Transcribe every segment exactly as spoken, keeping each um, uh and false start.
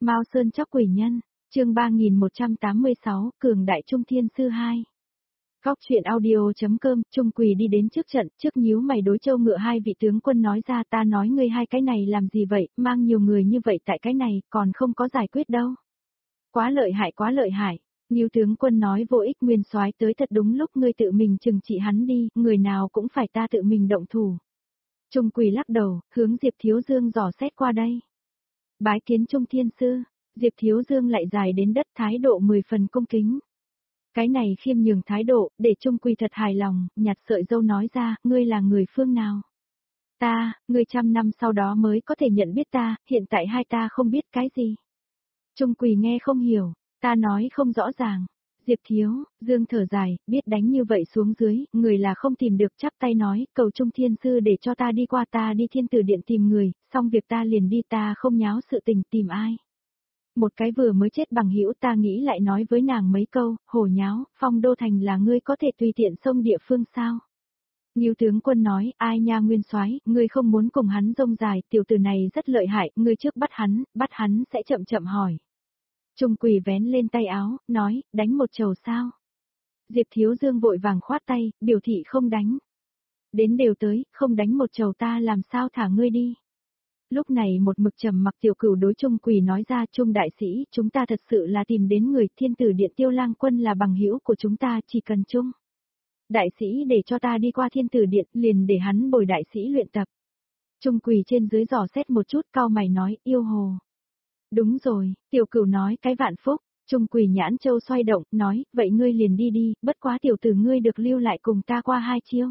Mao Sơn Chóc Quỷ Nhân, chương ba nghìn một trăm tám mươi sáu, Cường Đại Trung Thiên Sư hai. Góc truyện audio.com, Trung Quỳ đi đến trước trận, trước nhíu mày đối Châu Ngựa hai vị tướng quân nói ra, ta nói ngươi hai cái này làm gì vậy, mang nhiều người như vậy tại cái này, còn không có giải quyết đâu. Quá lợi hại quá lợi hại. Ngưu tướng quân nói vô ích, Nguyên soái tới thật đúng lúc, ngươi tự mình trừng trị hắn đi, người nào cũng phải ta tự mình động thủ. Trung Quỳ lắc đầu, hướng Diệp Thiếu Dương dò xét qua đây. Bái kiến Trung Thiên Sư, Diệp Thiếu Dương lại dài đến đất, thái độ mười phần cung kính. Cái này khiêm nhường thái độ, để Trung Quỳ thật hài lòng, nhặt sợi dâu nói ra, ngươi là người phương nào? Ta, ngươi trăm năm sau đó mới có thể nhận biết ta, hiện tại hai ta không biết cái gì. Trung Quỳ nghe không hiểu, ta nói không rõ ràng. Diệp Thiếu, Dương thở dài, biết đánh như vậy xuống dưới, người là không tìm được, chắp tay nói, cầu Trung Thiên Sư để cho ta đi qua, ta đi Thiên Tử Điện tìm người, xong việc ta liền đi, ta không nháo sự tình, tìm ai. Một cái vừa mới chết bằng hữu, ta nghĩ lại nói với nàng mấy câu, hổ nháo, Phong Đô Thành là ngươi có thể tùy tiện xông địa phương sao? Ngưu tướng quân nói, ai nha Nguyên soái, ngươi không muốn cùng hắn rông dài, tiểu tử này rất lợi hại, ngươi trước bắt hắn, bắt hắn sẽ chậm chậm hỏi. Trung Quỳ vén lên tay áo, nói, đánh một chầu sao? Diệp Thiếu Dương vội vàng khoát tay, biểu thị không đánh. Đến đều tới, không đánh một chầu ta làm sao thả ngươi đi. Lúc này một mực trầm mặc Tiểu Cửu đối Trung Quỳ nói ra, Trung đại sĩ, chúng ta thật sự là tìm đến người, Thiên Tử Điện Tiêu Lang Quân là bằng hữu của chúng ta, chỉ cần Trung đại sĩ để cho ta đi qua Thiên Tử Điện, liền để hắn bồi đại sĩ luyện tập. Trung Quỳ trên dưới dò xét một chút, cau mày nói, yêu hồ. Đúng rồi, Tiểu Cửu nói, cái vạn phúc. Trung Quỳ nhãn châu xoay động, nói, vậy ngươi liền đi đi, bất quá tiểu tử ngươi được lưu lại cùng ta qua hai chiêu.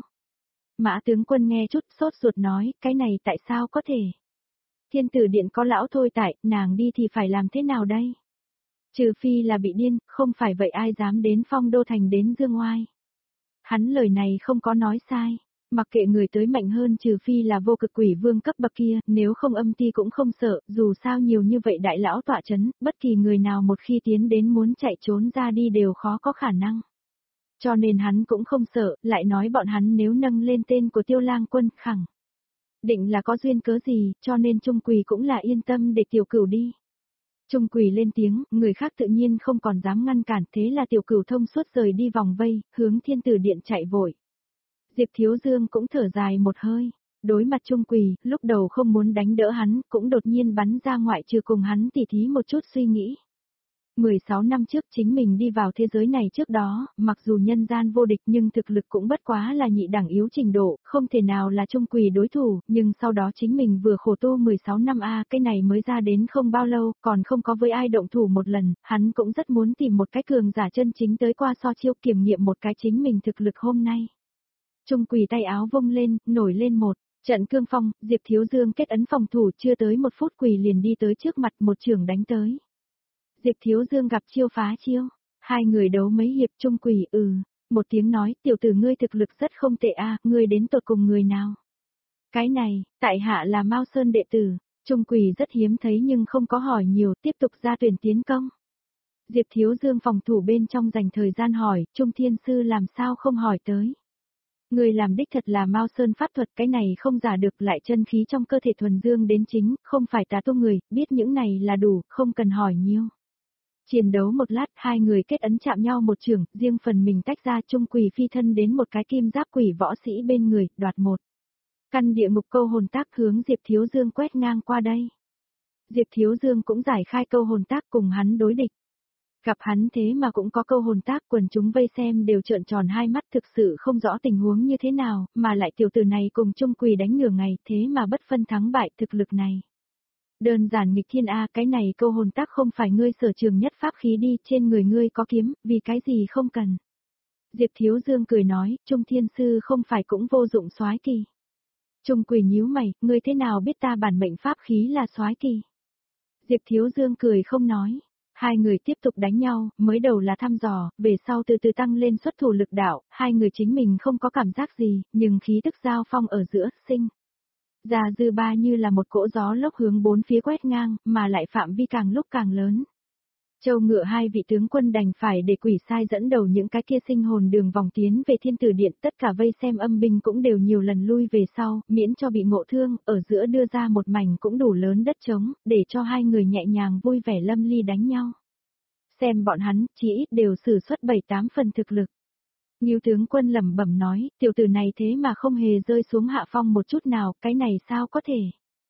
Mã tướng quân nghe chút sốt ruột nói, cái này tại sao có thể? Thiên Tử Điện có lão thôi tại, nàng đi thì phải làm thế nào đây? Trừ phi là bị điên, không phải vậy ai dám đến Phong Đô Thành đến Dương Oai. Hắn lời này không có nói sai. Mặc kệ người tới mạnh hơn, trừ phi là vô cực quỷ vương cấp bậc kia, nếu không âm ti cũng không sợ, dù sao nhiều như vậy đại lão tọa chấn, bất kỳ người nào một khi tiến đến muốn chạy trốn ra đi đều khó có khả năng. Cho nên hắn cũng không sợ, lại nói bọn hắn nếu nâng lên tên của Tiêu Lang Quân, khẳng định là có duyên cớ gì, cho nên Trung Quỳ cũng là yên tâm để Tiểu Cửu đi. Trung Quỳ lên tiếng, người khác tự nhiên không còn dám ngăn cản, thế là Tiểu Cửu thông suốt rời đi vòng vây, hướng Thiên Tử Điện chạy vội. Diệp Thiếu Dương cũng thở dài một hơi, đối mặt Trung Quỳ, lúc đầu không muốn đánh đỡ hắn, cũng đột nhiên bắn ra ngoại trừ cùng hắn tỉ thí một chút suy nghĩ. mười sáu năm trước chính mình đi vào thế giới này trước đó, mặc dù nhân gian vô địch nhưng thực lực cũng bất quá là nhị đẳng yếu trình độ, không thể nào là Trung Quỳ đối thủ, nhưng sau đó chính mình vừa khổ tu mười sáu năm a, cái này mới ra đến không bao lâu, còn không có với ai động thủ một lần, hắn cũng rất muốn tìm một cái cường giả chân chính tới qua so chiêu kiểm nghiệm một cái chính mình thực lực hôm nay. Trung Quỳ tay áo vung lên, nổi lên một trận cương phong, Diệp Thiếu Dương kết ấn phòng thủ, chưa tới một phút Quỳ liền đi tới trước mặt, một chưởng đánh tới. Diệp Thiếu Dương gặp chiêu phá chiêu, hai người đấu mấy hiệp. Trung Quỳ ừ, một tiếng nói, tiểu tử ngươi thực lực rất không tệ a, ngươi đến tột cùng người nào? Cái này, tại hạ là Mao Sơn đệ tử. Trung Quỳ rất hiếm thấy nhưng không có hỏi nhiều, tiếp tục ra tuyển tiến công. Diệp Thiếu Dương phòng thủ bên trong dành thời gian hỏi, Trung Thiên Sư làm sao không hỏi tới? Người làm đích thật là Mao Sơn pháp thuật, cái này không giả được, lại chân khí trong cơ thể thuần dương đến chính, không phải tà tu người, biết những này là đủ, không cần hỏi nhiều. Chiến đấu một lát, hai người kết ấn chạm nhau một chưởng, riêng phần mình tách ra. Trung Quỳ phi thân đến một cái kim giáp quỷ võ sĩ bên người, đoạt một căn địa ngục câu hồn tác hướng Diệp Thiếu Dương quét ngang qua đây. Diệp Thiếu Dương cũng giải khai câu hồn tác cùng hắn đối địch. Gặp hắn thế mà cũng có câu hồn tác, quần chúng vây xem đều trợn tròn hai mắt, thực sự không rõ tình huống như thế nào, mà lại tiểu tử này cùng Trung Quỳ đánh nửa ngày, thế mà bất phân thắng bại, thực lực này. Đơn giản nghịch thiên a, cái này câu hồn tác không phải ngươi sở trường nhất pháp khí đi, trên người ngươi có kiếm, vì cái gì không cần. Diệp Thiếu Dương cười nói, Trung Thiên Sư không phải cũng vô dụng soái kỳ. Trung Quỳ nhíu mày, ngươi thế nào biết ta bản mệnh pháp khí là soái kỳ? Diệp Thiếu Dương cười không nói. Hai người tiếp tục đánh nhau, mới đầu là thăm dò, về sau từ từ tăng lên xuất thủ lực đạo, hai người chính mình không có cảm giác gì, nhưng khí tức giao phong ở giữa, sinh ra dư ba như là một cỗ gió lốc hướng bốn phía quét ngang, mà lại phạm vi càng lúc càng lớn. Châu Ngựa hai vị tướng quân đành phải để quỷ sai dẫn đầu những cái kia sinh hồn đường vòng tiến về thiên tử điện, tất cả vây xem âm binh cũng đều nhiều lần lui về sau, miễn cho bị ngộ thương, ở giữa đưa ra một mảnh cũng đủ lớn đất trống, để cho hai người nhẹ nhàng vui vẻ lâm ly đánh nhau. Xem bọn hắn, chỉ ít đều sử xuất bảy tám phần thực lực. Ngưu tướng quân lẩm bẩm nói, tiểu tử này thế mà không hề rơi xuống hạ phong một chút nào, cái này sao có thể.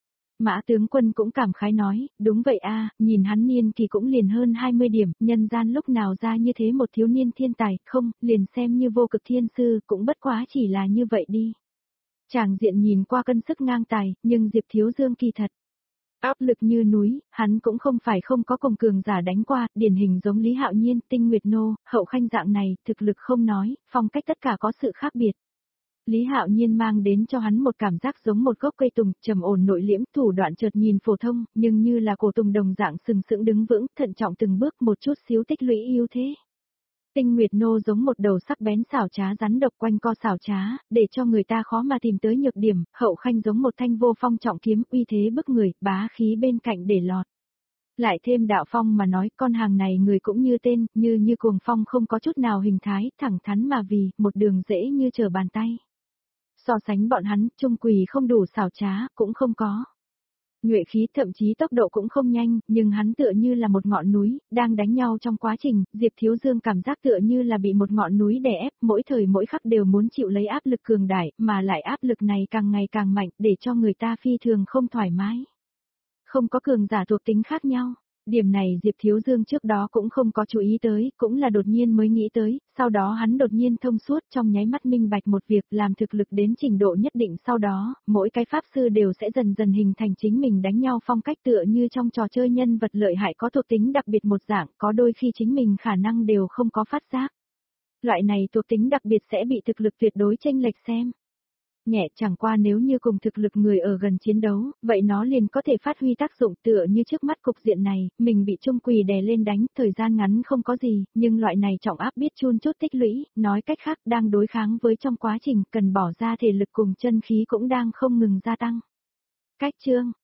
Mã tướng quân cũng cảm khái nói, đúng vậy a, nhìn hắn niên kỳ cũng liền hơn hai mươi điểm, nhân gian lúc nào ra như thế một thiếu niên thiên tài, không, liền xem như vô cực thiên sư, cũng bất quá chỉ là như vậy đi. Tràng diện nhìn qua cân sức ngang tài, nhưng Diệp Thiếu Dương kỳ thật. Áp lực như núi, hắn cũng không phải không có cùng cường giả đánh qua, điển hình giống Lý Hạo Nhiên, Tinh Nguyệt Nô, Hậu Khanh dạng này, thực lực không nói, phong cách tất cả có sự khác biệt. Lý Hạo Nhiên mang đến cho hắn một cảm giác giống một gốc cây tùng, trầm ổn nội liễm, thủ đoạn chợt nhìn phổ thông, nhưng như là cổ tùng đồng dạng sừng sững đứng vững, thận trọng từng bước một chút xíu tích lũy ưu thế. Tinh Nguyệt Nô giống một đầu sắc bén xảo trá rắn độc quanh co xảo trá, để cho người ta khó mà tìm tới nhược điểm, Hậu Khanh giống một thanh vô phong trọng kiếm, uy thế bức người, bá khí bên cạnh để lọt. Lại thêm đạo phong mà nói, con hàng này người cũng như tên, như như cuồng phong không có chút nào hình thái, thẳng thắn mà vì, một đường dễ như trở bàn tay. So sánh bọn hắn, trung quỳ không đủ xảo trá, cũng không có. Nhuệ khí thậm chí tốc độ cũng không nhanh, nhưng hắn tựa như là một ngọn núi, đang đánh nhau trong quá trình, Diệp Thiếu Dương cảm giác tựa như là bị một ngọn núi đè ép, mỗi thời mỗi khắc đều muốn chịu lấy áp lực cường đại, mà lại áp lực này càng ngày càng mạnh, để cho người ta phi thường không thoải mái. Không có cường giả thuộc tính khác nhau. Điểm này Diệp Thiếu Dương trước đó cũng không có chú ý tới, cũng là đột nhiên mới nghĩ tới, sau đó hắn đột nhiên thông suốt trong nháy mắt minh bạch một việc làm thực lực đến trình độ nhất định sau đó, mỗi cái pháp sư đều sẽ dần dần hình thành chính mình đánh nhau phong cách tựa như trong trò chơi nhân vật lợi hại có thuộc tính đặc biệt một dạng, có đôi khi chính mình khả năng đều không có phát giác. Loại này thuộc tính đặc biệt sẽ bị thực lực tuyệt đối chênh lệch xem. Nhẹ chẳng qua nếu như cùng thực lực người ở gần chiến đấu, vậy nó liền có thể phát huy tác dụng tựa như trước mắt cục diện này, mình bị trung quỳ đè lên đánh, thời gian ngắn không có gì, nhưng loại này trọng áp biết chun chút tích lũy, nói cách khác đang đối kháng với trong quá trình cần bỏ ra thể lực cùng chân khí cũng đang không ngừng gia tăng. Cách chương